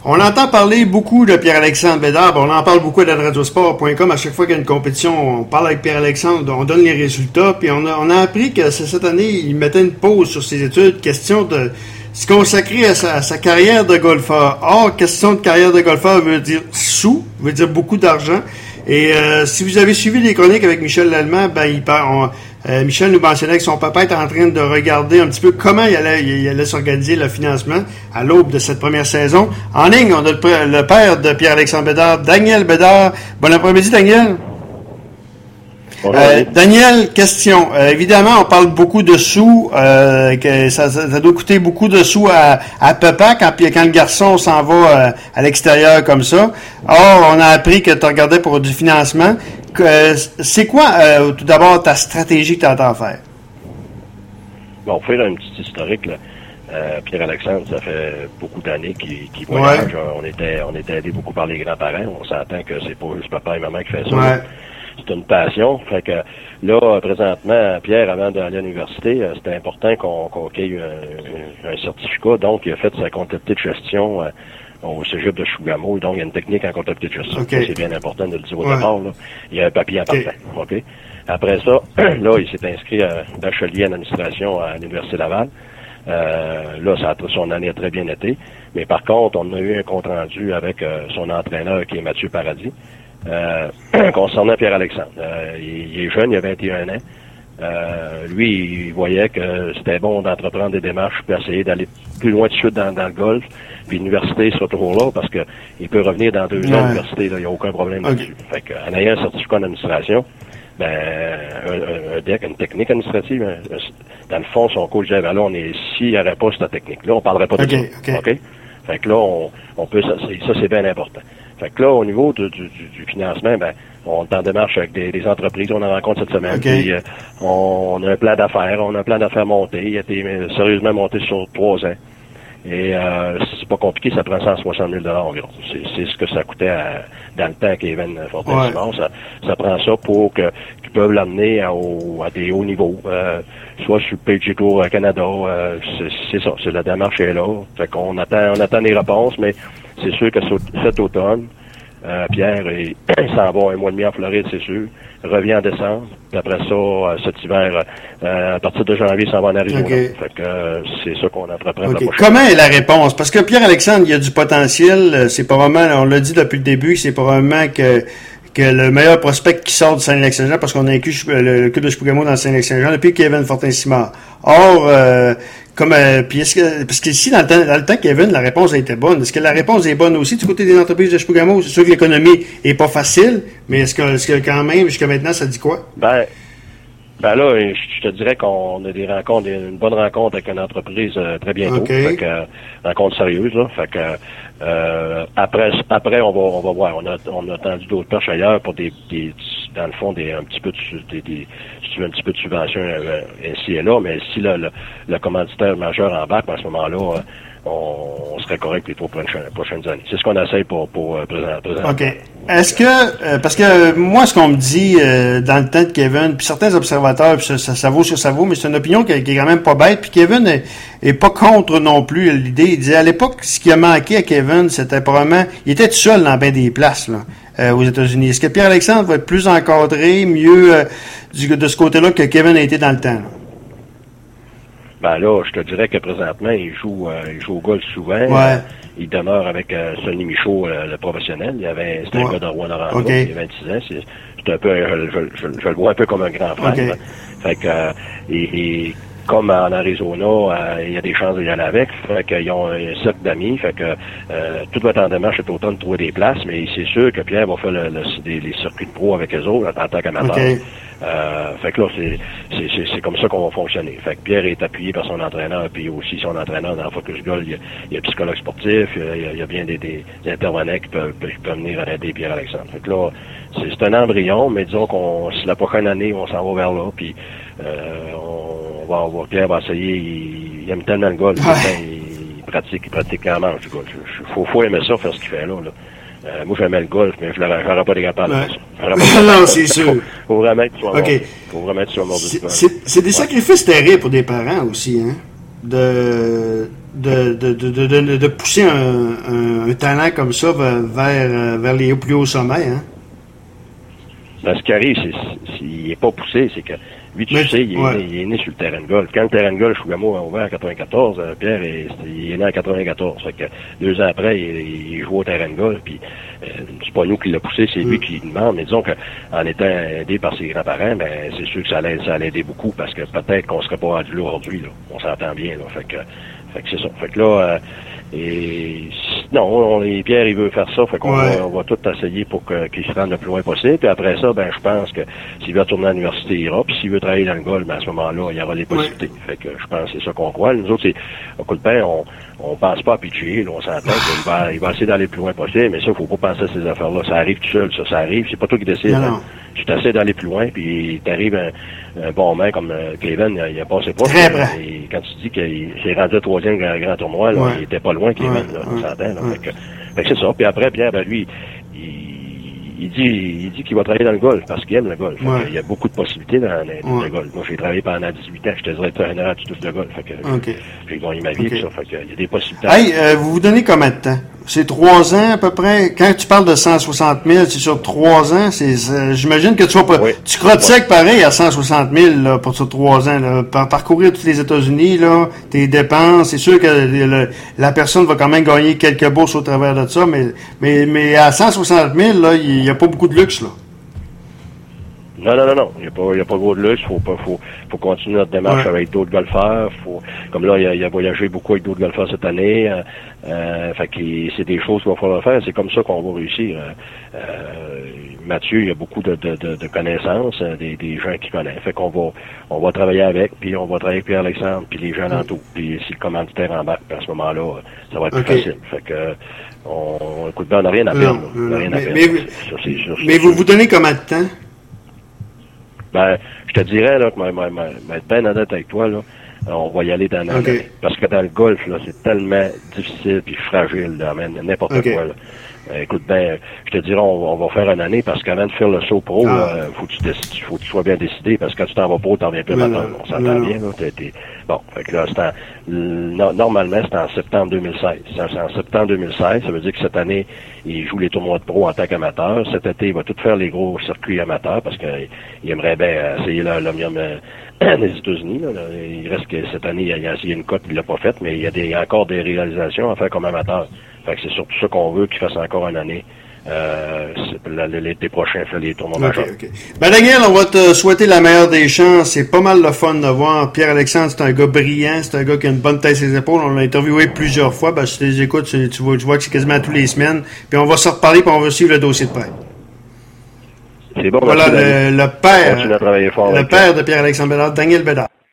On entend parler beaucoup de Pierre-Alexandre Bédard. On en parle beaucoup à radiosport.com. À chaque fois qu'il y a une compétition, on parle avec Pierre-Alexandre, on donne les résultats. Puis on a appris que cette année, il mettait une pause sur ses études. Question de se consacrer à sa carrière de golfeur. Or, question de carrière de golfeur veut dire sous, veut dire beaucoup d'argent. Et si vous avez suivi les chroniques avec Michel Lallemand, Michel nous mentionnait que son papa est en train de regarder un petit peu comment il allait s'organiser le financement à l'aube de cette première saison. En ligne, on a le père de Pierre-Alexandre Bédard, Daniel Bédard. Bon après-midi, Daniel. Daniel, question. Évidemment, on parle beaucoup de sous, que ça doit coûter beaucoup de sous à papa quand le garçon s'en va à l'extérieur comme ça. Or, on a appris que tu regardais pour du financement. C'est quoi, tout d'abord, ta stratégie que tu entends faire? Bon, pour faire un petit historique, là, Pierre-Alexandre, ça fait beaucoup d'années qu'il voyage. Ouais. On était aidés beaucoup par les grands-parents. On s'entend que c'est pas juste papa et maman qui fait ça. Ouais. C'est une passion. Fait que là, présentement, Pierre, avant d'aller à l'université, c'était important qu'on ait un certificat. Donc, il a fait sa comptabilité de gestion au cégep de Chougamau. Donc, il y a une technique en comptabilité de gestion. Okay. C'est bien important de le dire au départ. Là. Il y a un papier en partant. Okay. Après ça, là, il s'est inscrit à bachelier en administration à l'Université Laval. Là, son année a très bien été. Mais par contre, on a eu un compte rendu avec son entraîneur qui est Mathieu Paradis. Concernant Pierre-Alexandre. Il est jeune, il a 21 ans. Lui, il voyait que c'était bon d'entreprendre des démarches puis essayer d'aller plus loin de suite dans le golf. Puis l'université sera toujours là parce que il peut revenir dans 2 ans à l'université, il n'y a aucun problème là-dessus. Fait qu'en ayant un certificat d'administration, un DEC, une technique administrative, dans le fond, son coach disait, là, s'il n'y aurait pas cette technique-là, on parlerait pas de ça. OK? Fait que là, on peut, ça c'est bien important. Fait que là, au niveau du financement, on est en démarche avec des entreprises, on en rencontre cette semaine. Okay. Puis, on a un plan d'affaires, monté. Il a été sérieusement monté sur 3 ans. Et c'est pas compliqué, ça prend 160 000 environ. C'est ce que ça coûtait dans le temps qu'Evan Fortin-Simard. Ça prend ça pour qu'ils peuvent l'amener à des hauts niveaux. Soit sur le PGA Tour Canada. C'est ça, c'est la démarche est là. Fait qu'on attend les réponses, mais c'est sûr que cet automne, Pierre, il s'en va un mois et demi en Floride, c'est sûr. Revient en décembre. Puis après ça, cet hiver, à partir de janvier, il s'en va en Arizona. Okay. Fait que c'est ça qu'on entreprend la prochaine. Comment est la réponse? Parce que Pierre-Alexandre, il y a du potentiel. C'est probablement, on l'a dit depuis le début, c'est probablement que le meilleur prospect qui sort de Saint-Lac-Saint-Jean, parce qu'on a inclus le club de Chougamau dans Saint-Lac-Saint-Jean depuis Kevin Fortin-Simard. Or, puis parce qu'ici, dans le temps Kevin, la réponse a été bonne. Est-ce que la réponse est bonne aussi du côté des entreprises de Chougamau? C'est sûr que l'économie est pas facile, mais est-ce que quand même, jusqu'à maintenant, ça dit quoi? Ben là, je te dirais qu'on a des rencontres, une bonne rencontre avec une entreprise très bientôt. Okay. Fait que, rencontre sérieuse, là. Fait que, après, on va voir. On a tendu d'autres perches ailleurs pour dans le fond, un petit peu de subvention ici et là, mais si le commanditaire majeur embarque, à ce moment-là, on serait correct les 3 prochaines années. C'est ce qu'on essaye pour présenter. OK. Est-ce que, parce que moi, ce qu'on me dit dans le temps de Kevin, puis certains observateurs, puis ça vaut ce que ça vaut, mais c'est une opinion qui est quand même pas bête, puis Kevin est pas contre non plus l'idée. Il disait à l'époque, ce qui a manqué à Kevin, c'était probablement, il était tout seul dans bien des places, là, aux États-Unis. Est-ce que Pierre-Alexandre va être plus encadré, mieux de ce côté-là que Kevin a été dans le temps, là? Là, je te dirais que présentement, il joue au golf souvent. Ouais. Il demeure avec Sonny Michaud, le professionnel. C'était un gars de Rouen-Noranda, okay. Il a 26 ans. C'est un peu, je le vois un peu comme un grand frère. Okay. Fait que, comme en Arizona, il y a des chances d'y aller avec. Fait qu'ils ont un cercle d'amis. Fait que tout va être en démarche cet automne de trouver des places, mais c'est sûr que Pierre va faire les circuits de pro avec eux autres en tant qu'amateur. Okay. Fait que là, c'est comme ça qu'on va fonctionner. Fait que Pierre est appuyé par son entraîneur, puis aussi son entraîneur dans Focus Golf, il y a un psychologue sportif, il y a bien des intervenants qui peuvent venir aider Pierre-Alexandre. Fait que là, c'est un embryon, mais disons si la prochaine année, on s'en va vers là, puis Pierre va essayer, il aime tellement le golf, il pratique clairement du golf. Faut aimer ça, faire ce qu'il fait là. Moi, j'aimais le golf, mais je n'aurais pas été capable de faire ça. Non, c'est sûr. Faut vraiment être sur C'est des sacrifices terribles pour des parents aussi, hein. de pousser un talent comme ça vers les plus hauts sommets, hein? Ben, ce qui arrive, il n'est pas poussé, c'est que lui, tu sais, il est né sur le terrain de golf. Quand le terrain de golf Chougamau a ouvert en 94, Pierre, il est né en 94. Fait que 2 ans après, il joue au terrain de golf, puis c'est pas nous qui l'a poussé, c'est lui qui demande. Mais disons qu'en étant aidé par ses grands-parents, ben c'est sûr que ça allait aider beaucoup, parce que peut-être qu'on serait pas rendu là aujourd'hui, là. On s'entend bien, là. Fait que c'est ça. Fait que là, et non, Pierre, il veut faire ça, fait qu'on on va tout essayer pour qu'il se rende le plus loin possible. Puis après ça, ben je pense que s'il veut retourner à l'université, il ira. Puis s'il veut travailler dans le golf, ben à ce moment-là, il y aura les possibilités. Fait que je pense que c'est ça qu'on croit. Nous autres, c'est au coup de pain, on pense pas à pitcher, là, on s'entend qu'il va essayer d'aller le plus loin possible, mais ça, il faut pas penser à ces affaires-là. Ça arrive tout seul, ça arrive, c'est pas toi qui décides. Hein. Tu t'essaies d'aller plus loin, puis t'arrives un bon mec comme Kevin, il a passé pas. Et quand tu dis qu'il s'est rendu au 3e grand tournoi, là, il était pas loin, Kevin, là, on s'entend. Là, fait que c'est ça. Puis après, Pierre, ben lui, il dit qu'il va travailler dans le golf parce qu'il aime le golf. Il y a beaucoup de possibilités dans le golf. Moi, j'ai travaillé pendant 18 ans, je te dirais entraîneur du tout de golf. Fait que j'ai gagné ma vie, ça. Fait que il y a des possibilités. Hey, vous vous donnez combien de temps? C'est 3 ans à peu près. Quand tu parles de 160 000, c'est sur 3 ans. J'imagine que tu vas pas. Tu crottes sec pareil à 160 000 là, pour sur 3 ans. Là. Parcourir tous les États-Unis, là, tes dépenses. C'est sûr que la personne va quand même gagner quelques bourses au travers de ça, mais à 160 000, là, il n'y a pas beaucoup de luxe, là. Non. Il y a pas gros de luxe. Faut continuer notre démarche avec d'autres golfeurs. Comme là, il a voyagé beaucoup avec d'autres golfeurs cette année. Fait que c'est des choses qu'il va falloir faire. C'est comme ça qu'on va réussir. Mathieu, il y a beaucoup de connaissances, des gens qui connaissent. Fait qu'on va travailler avec, puis on va travailler avec Pierre-Alexandre, puis les gens alentours. Puis si le commanditaire embarque, à ce moment-là, ça va être plus facile. Fait que écoute, on n'a rien à perdre. Mais vous vous donnez combien de temps? Ben, je te dirais là, que être bien honnête avec toi, là, on va y aller dans l'année. Parce que dans le golf, là, c'est tellement difficile puis fragile, là, n'importe quoi. Là. Écoute, ben, je te dirais, on va faire une année parce qu'avant de faire le saut pro, faut que tu sois bien décidé parce que quand tu t'en vas pro, t'en viens plus maintenant. On s'entend bien, là. Bon, fait que là, normalement, c'est en septembre 2016. C'est en septembre 2016. Ça veut dire que cette année, il joue les tournois de pro en tant qu'amateur. Cet été, il va tout faire les gros circuits amateurs parce qu'il aimerait bien essayer l'Omnium des États-Unis. Là. Il reste que cette année, il a essayé une cote, il l'a pas faite, mais il y a encore des réalisations à faire comme amateur. Fait que c'est surtout ça qu'on veut qu'il fasse encore une année. L'été prochain, faire les tournois majeurs. Ben Daniel, on va te souhaiter la meilleure des chances. C'est pas mal le fun de voir. Pierre-Alexandre, c'est un gars brillant, c'est un gars qui a une bonne tête sur ses épaules. On l'a interviewé plusieurs fois. Ben, si tu les écoutes, tu vois que c'est quasiment tous les semaines. Puis on va se reparler, puis on va suivre le dossier de près. C'est bon. Voilà le père de Pierre-Alexandre Bédard, Daniel Bédard.